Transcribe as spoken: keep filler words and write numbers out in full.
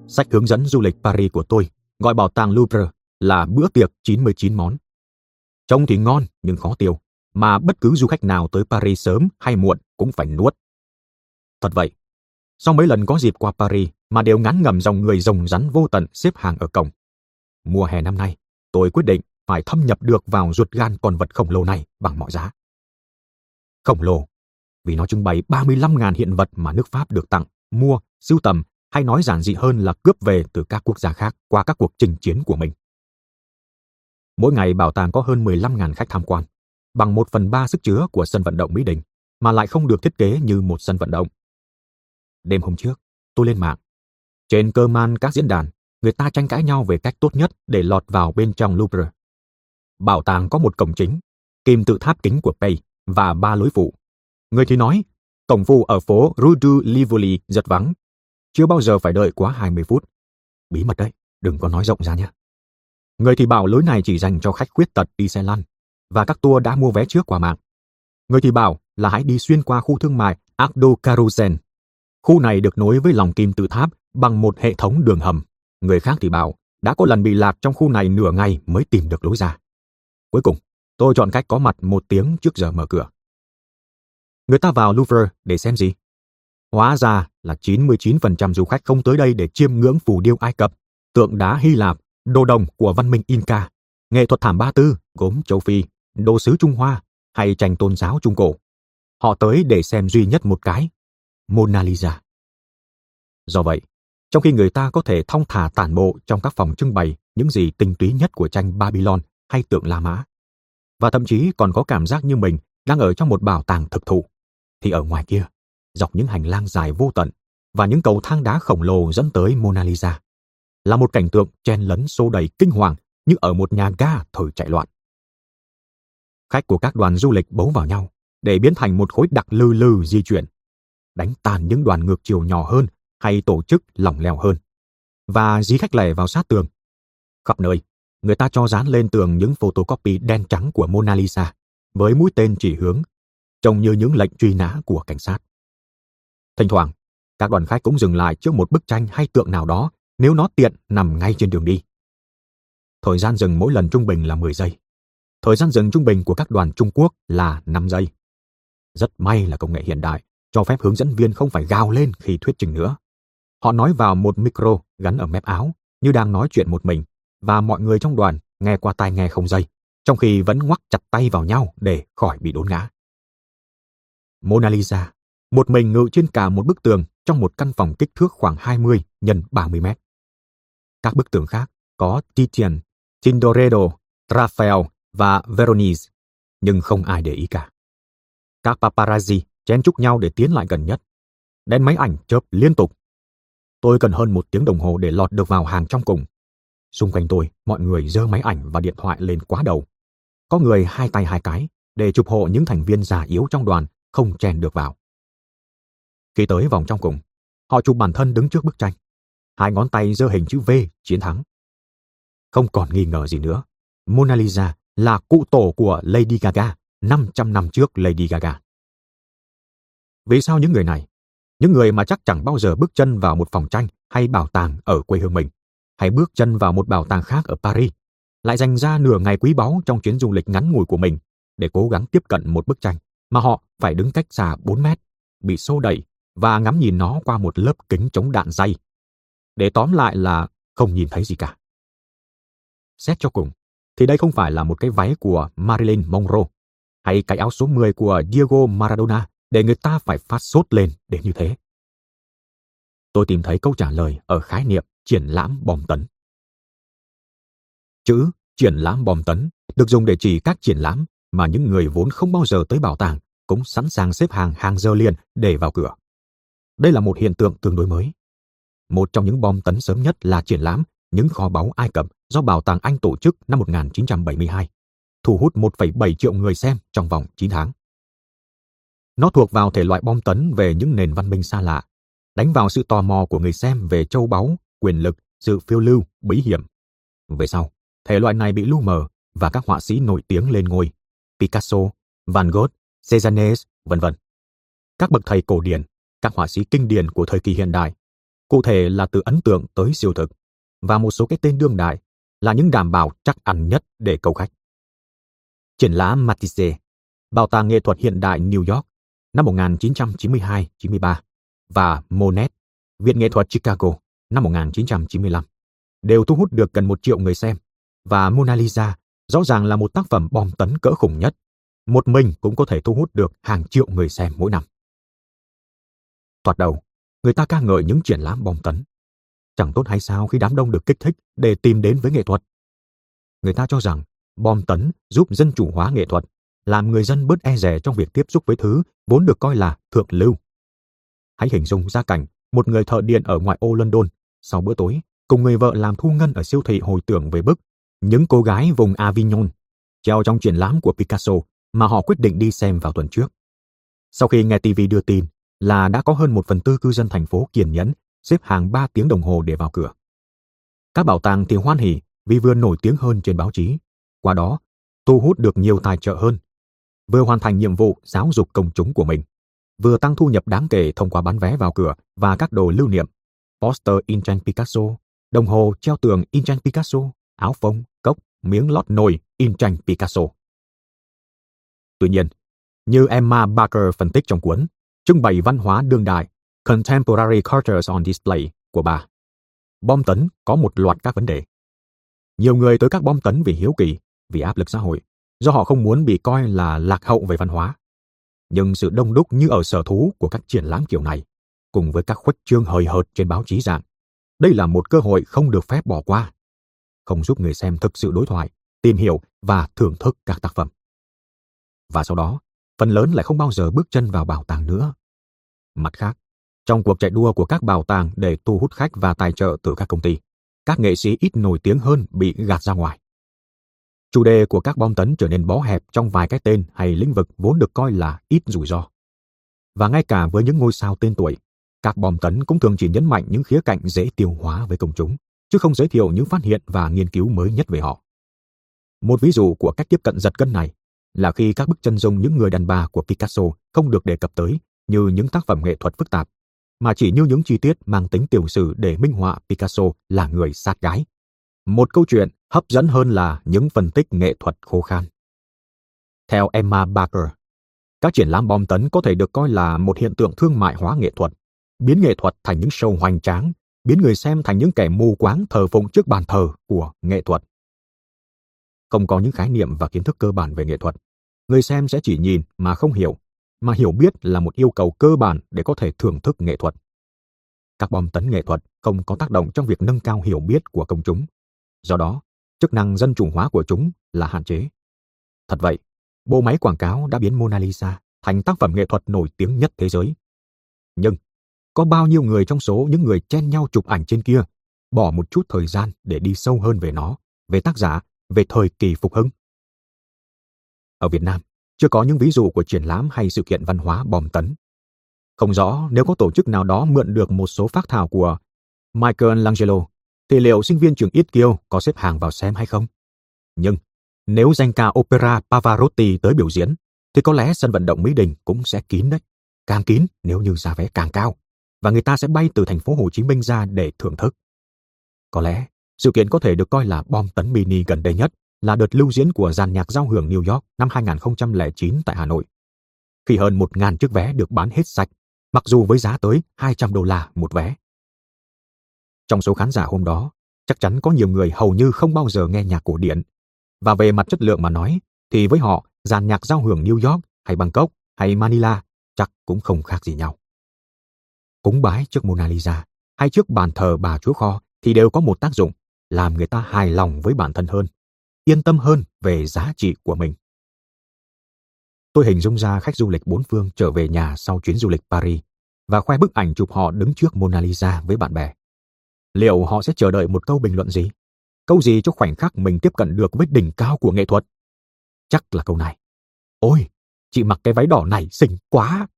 Sách hướng dẫn du lịch Paris của tôi gọi bảo tàng Louvre là bữa tiệc chín mươi chín món. Trông thì ngon nhưng khó tiêu, mà bất cứ du khách nào tới Paris sớm hay muộn cũng phải nuốt. Thật vậy, sau mấy lần có dịp qua Paris mà đều ngán ngẩm dòng người rồng rắn vô tận xếp hàng ở cổng. Mùa hè năm nay, tôi quyết định phải thâm nhập được vào ruột gan con vật khổng lồ này bằng mọi giá. Khổng lồ, vì nó trưng bày ba mươi lăm nghìn hiện vật mà nước Pháp được tặng, mua, sưu tầm, hay nói giản dị hơn là cướp về từ các quốc gia khác qua các cuộc chinh chiến của mình. Mỗi ngày bảo tàng có hơn mười lăm nghìn khách tham quan, bằng một phần ba sức chứa của sân vận động Mỹ Đình, mà lại không được thiết kế như một sân vận động. Đêm hôm trước, tôi lên mạng. Trên cơ man các diễn đàn, người ta tranh cãi nhau về cách tốt nhất để lọt vào bên trong Louvre. Bảo tàng có một cổng chính, kim tự tháp kính của Pei và ba lối phụ. Người thì nói, cổng phụ ở phố Rue du Rivoli giật vắng, chưa bao giờ phải đợi quá hai mươi phút. Bí mật đấy, đừng có nói rộng ra nhé. Người thì bảo lối này chỉ dành cho khách khuyết tật đi xe lăn và các tour đã mua vé trước qua mạng. Người thì bảo là hãy đi xuyên qua khu thương mại Arc du Carrousel. Khu này được nối với lòng kim tự tháp bằng một hệ thống đường hầm. Người khác thì bảo đã có lần bị lạc trong khu này nửa ngày mới tìm được lối ra. Cuối cùng, tôi chọn cách có mặt một tiếng trước giờ mở cửa. Người ta vào Louvre để xem gì? Hóa ra là chín mươi chín phần trăm du khách không tới đây để chiêm ngưỡng phù điêu Ai Cập, tượng đá Hy Lạp, đồ đồng của văn minh Inca, nghệ thuật thảm Ba Tư, gốm châu Phi, đồ sứ Trung Hoa hay tranh tôn giáo Trung Cổ. Họ tới để xem duy nhất một cái, Mona Lisa. Do vậy, trong khi người ta có thể thong thả tản bộ trong các phòng trưng bày những gì tinh túy nhất của tranh Babylon hay tượng La Mã, và thậm chí còn có cảm giác như mình đang ở trong một bảo tàng thực thụ, thì ở ngoài kia, dọc những hành lang dài vô tận và những cầu thang đá khổng lồ dẫn tới Mona Lisa, là một cảnh tượng chen lấn xô đầy kinh hoàng như ở một nhà ga thời chạy loạn. Khách của các đoàn du lịch bấu vào nhau để biến thành một khối đặc lư lư di chuyển, đánh tàn những đoàn ngược chiều nhỏ hơn hay tổ chức lỏng lẻo hơn, và dí khách lẻ vào sát tường. Khắp nơi, người ta cho dán lên tường những photocopy đen trắng của Mona Lisa với mũi tên chỉ hướng, trông như những lệnh truy nã của cảnh sát. Thỉnh thoảng, các đoàn khách cũng dừng lại trước một bức tranh hay tượng nào đó nếu nó tiện nằm ngay trên đường đi. Thời gian dừng mỗi lần trung bình là mười giây. Thời gian dừng trung bình của các đoàn Trung Quốc là năm giây. Rất may là công nghệ hiện đại cho phép hướng dẫn viên không phải gào lên khi thuyết trình nữa. Họ nói vào một micro gắn ở mép áo như đang nói chuyện một mình, và mọi người trong đoàn nghe qua tai nghe không dây, trong khi vẫn ngoắc chặt tay vào nhau để khỏi bị đốn ngã. Mona Lisa một mình ngự trên cả một bức tường trong một căn phòng kích thước khoảng hai mươi nhân ba mươi mét. Các bức tường khác có Titian, Tintoretto, Raphael và Veronese, nhưng không ai để ý cả. Các paparazzi chen chúc nhau để tiến lại gần nhất. Đèn máy ảnh chớp liên tục. Tôi cần hơn một tiếng đồng hồ để lọt được vào hàng trong cùng. Xung quanh tôi, mọi người giơ máy ảnh và điện thoại lên quá đầu. Có người hai tay hai cái để chụp hộ những thành viên già yếu trong đoàn không chen được vào. Khi tới vòng trong cùng, họ chụp bản thân đứng trước bức tranh. Hai ngón tay giơ hình chữ V chiến thắng. Không còn nghi ngờ gì nữa, Mona Lisa là cụ tổ của Lady Gaga năm trăm năm trước Lady Gaga. Vì sao những người này, những người mà chắc chẳng bao giờ bước chân vào một phòng tranh hay bảo tàng ở quê hương mình, hay bước chân vào một bảo tàng khác ở Paris, lại dành ra nửa ngày quý báu trong chuyến du lịch ngắn ngủi của mình để cố gắng tiếp cận một bức tranh mà họ phải đứng cách xa bốn mét, bị xô đẩy và ngắm nhìn nó qua một lớp kính chống đạn dày. Để tóm lại là không nhìn thấy gì cả. Xét cho cùng, thì đây không phải là một cái váy của Marilyn Monroe hay cái áo số mười của Diego Maradona để người ta phải phát sốt lên đến như thế. Tôi tìm thấy câu trả lời ở khái niệm triển lãm bom tấn. Chữ triển lãm bom tấn được dùng để chỉ các triển lãm mà những người vốn không bao giờ tới bảo tàng cũng sẵn sàng xếp hàng hàng giờ liền để vào cửa. Đây là một hiện tượng tương đối mới. Một trong những bom tấn sớm nhất là triển lãm những kho báu Ai Cập do Bảo tàng Anh tổ chức năm một nghìn chín trăm bảy mươi hai, thu hút một phẩy bảy triệu người xem trong vòng chín tháng. Nó thuộc vào thể loại bom tấn về những nền văn minh xa lạ, đánh vào sự tò mò của người xem về châu báu, quyền lực, sự phiêu lưu, bí hiểm. Về sau, thể loại này bị lu mờ và các họa sĩ nổi tiếng lên ngôi, Picasso, Van Gogh, Cézanne, vân vân. Các bậc thầy cổ điển, các họa sĩ kinh điển của thời kỳ hiện đại, Cụ thể là từ ấn tượng tới siêu thực, và một số cái tên đương đại là những đảm bảo chắc ăn nhất để câu khách. Triển lãm Matisse, Bảo tàng nghệ thuật hiện đại New York năm một nghìn chín trăm chín mươi hai chín mươi ba và Monet, Viện nghệ thuật Chicago năm một nghìn chín trăm chín mươi lăm đều thu hút được gần một triệu người xem, và Mona Lisa rõ ràng là một tác phẩm bom tấn cỡ khủng nhất. Một mình cũng có thể thu hút được hàng triệu người xem mỗi năm. Thoạt đầu, người ta ca ngợi những triển lãm bom tấn. Chẳng tốt hay sao khi đám đông được kích thích để tìm đến với nghệ thuật. Người ta cho rằng bom tấn giúp dân chủ hóa nghệ thuật, làm người dân bớt e dè trong việc tiếp xúc với thứ vốn được coi là thượng lưu. Hãy hình dung ra cảnh một người thợ điện ở ngoại ô London sau bữa tối cùng người vợ làm thu ngân ở siêu thị hồi tưởng về bức Những cô gái vùng Avignon treo trong triển lãm của Picasso mà họ quyết định đi xem vào tuần trước. Sau khi nghe ti vi đưa tin là đã có hơn một phần tư cư dân thành phố kiên nhẫn xếp hàng ba tiếng đồng hồ để vào cửa. Các bảo tàng thì hoan hỉ vì vừa nổi tiếng hơn trên báo chí, qua đó thu hút được nhiều tài trợ hơn, vừa hoàn thành nhiệm vụ giáo dục công chúng của mình, vừa tăng thu nhập đáng kể thông qua bán vé vào cửa và các đồ lưu niệm, poster in tranh Picasso, đồng hồ treo tường in tranh Picasso, áo phông, cốc, miếng lót nồi in tranh Picasso. Tuy nhiên, như Emma Barker phân tích trong cuốn Trưng bày văn hóa đương đại Contemporary Cultures on Display của bà, bom tấn có một loạt các vấn đề. Nhiều người tới các bom tấn vì hiếu kỳ, vì áp lực xã hội, do họ không muốn bị coi là lạc hậu về văn hóa. Nhưng sự đông đúc như ở sở thú của các triển lãm kiểu này, cùng với các khuếch trương hời hợt trên báo chí rằng đây là một cơ hội không được phép bỏ qua, không giúp người xem thực sự đối thoại, tìm hiểu và thưởng thức các tác phẩm. Và sau đó, phần lớn lại không bao giờ bước chân vào bảo tàng nữa. Mặt khác, trong cuộc chạy đua của các bảo tàng để thu hút khách và tài trợ từ các công ty, các nghệ sĩ ít nổi tiếng hơn bị gạt ra ngoài. Chủ đề của các bom tấn trở nên bó hẹp trong vài cái tên hay lĩnh vực vốn được coi là ít rủi ro. Và ngay cả với những ngôi sao tên tuổi, các bom tấn cũng thường chỉ nhấn mạnh những khía cạnh dễ tiêu hóa với công chúng, chứ không giới thiệu những phát hiện và nghiên cứu mới nhất về họ. Một ví dụ của cách tiếp cận giật gân này là khi các bức chân dung những người đàn bà của Picasso không được đề cập tới như những tác phẩm nghệ thuật phức tạp, mà chỉ như những chi tiết mang tính tiểu sử để minh họa Picasso là người sát gái. Một câu chuyện hấp dẫn hơn là những phân tích nghệ thuật khô khan. Theo Emma Barker, các triển lãm bom tấn có thể được coi là một hiện tượng thương mại hóa nghệ thuật, biến nghệ thuật thành những show hoành tráng, biến người xem thành những kẻ mù quáng thờ phụng trước bàn thờ của nghệ thuật. Không có những khái niệm và kiến thức cơ bản về nghệ thuật, người xem sẽ chỉ nhìn mà không hiểu, mà hiểu biết là một yêu cầu cơ bản để có thể thưởng thức nghệ thuật. Các bom tấn nghệ thuật không có tác động trong việc nâng cao hiểu biết của công chúng. Do đó, chức năng dân chủ hóa của chúng là hạn chế. Thật vậy, bộ máy quảng cáo đã biến Mona Lisa thành tác phẩm nghệ thuật nổi tiếng nhất thế giới. Nhưng, có bao nhiêu người trong số những người chen nhau chụp ảnh trên kia bỏ một chút thời gian để đi sâu hơn về nó, về tác giả, về thời kỳ phục hưng? Ở Việt Nam, chưa có những ví dụ của triển lãm hay sự kiện văn hóa bom tấn. Không rõ nếu có tổ chức nào đó mượn được một số phác thảo của Michelangelo, thì liệu sinh viên trường Yết Kiêu có xếp hàng vào xem hay không? Nhưng, nếu danh ca opera Pavarotti tới biểu diễn, thì có lẽ sân vận động Mỹ Đình cũng sẽ kín đấy. Càng kín nếu như giá vé càng cao, và người ta sẽ bay từ thành phố Hồ Chí Minh ra để thưởng thức. Có lẽ, sự kiện có thể được coi là bom tấn mini gần đây nhất là đợt lưu diễn của dàn nhạc giao hưởng New York năm hai nghìn không trăm lẻ chín tại Hà Nội. Khi hơn một nghìn chiếc vé được bán hết sạch, mặc dù với giá tới hai trăm đô la một vé. Trong số khán giả hôm đó, chắc chắn có nhiều người hầu như không bao giờ nghe nhạc cổ điển. Và về mặt chất lượng mà nói, thì với họ, dàn nhạc giao hưởng New York hay Bangkok hay Manila chắc cũng không khác gì nhau. Cúng bái trước Mona Lisa hay trước bàn thờ bà Chúa Kho thì đều có một tác dụng, làm người ta hài lòng với bản thân hơn, yên tâm hơn về giá trị của mình. Tôi hình dung ra khách du lịch bốn phương trở về nhà sau chuyến du lịch Paris và khoe bức ảnh chụp họ đứng trước Mona Lisa với bạn bè. Liệu họ sẽ chờ đợi một câu bình luận gì? Câu gì cho khoảnh khắc mình tiếp cận được với đỉnh cao của nghệ thuật? Chắc là câu này: ôi, chị mặc cái váy đỏ này xinh quá!